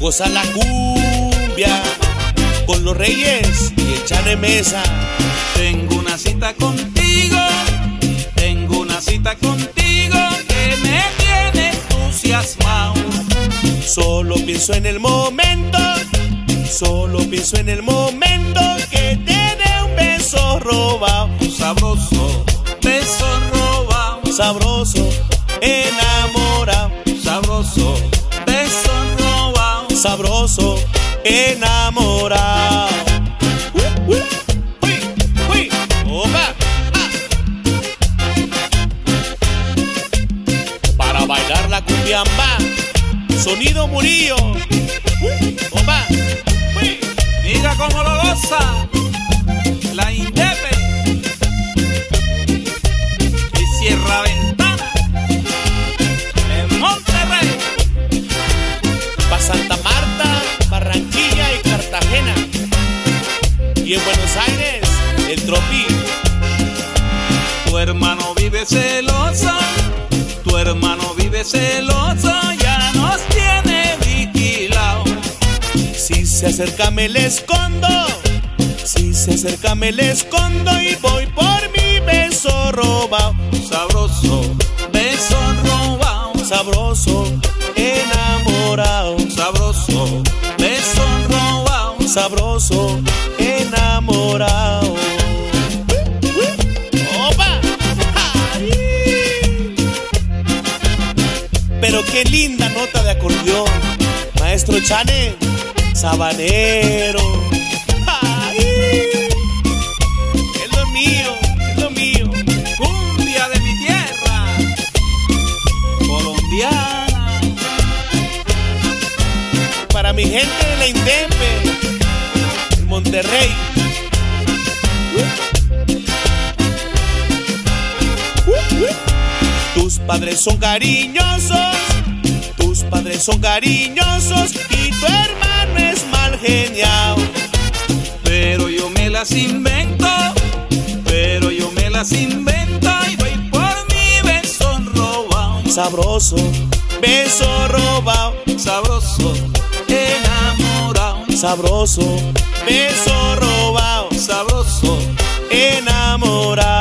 Goza la cumbia con los Reyes y el Chane Mesa. Tengo una cita contigo, tengo una cita contigo que me tiene entusiasmado. Solo pienso en el momento, solo pienso en el momento que te dé un beso robado. Sabroso, beso robado. Sabroso, enamorado. Sabroso, beso robado. Sabroso, enamorado. Opa. Para bailar la cumbiamba, sonido Murillo. Opa. Mira cómo lo goza la Indepe y Sierra Ventana en Monterrey. Pa' Santa Marta, Barranquilla y Cartagena. Y en Buenos Aires, el Tropi. Tu hermano vive celoso, tu hermano vive celoso, ya nos tiene vigilado. Si se acerca me le escondo, si se acerca me le escondo y voy por mi beso robado. Sabroso, beso robado. Sabroso, enamorado. Sabroso, beso robado. Sabroso, enamorado. ¡Opa! ¡Ay! Pero qué linda nota de acordeón, maestro Chane, sabanero. ¡Ay! Es lo mío, es lo mío. Cumbia de mi tierra, colombiana. Para mi gente de la Indepe, en Monterrey. Tus padres son cariñosos, tus padres son cariñosos y tu hermano es mal geniado. Pero yo me las invento, pero yo me las invento y voy por mi beso robado. Sabroso, beso robado. Sabroso, enamorado. Sabroso, beso robado. Sabroso, enamorado.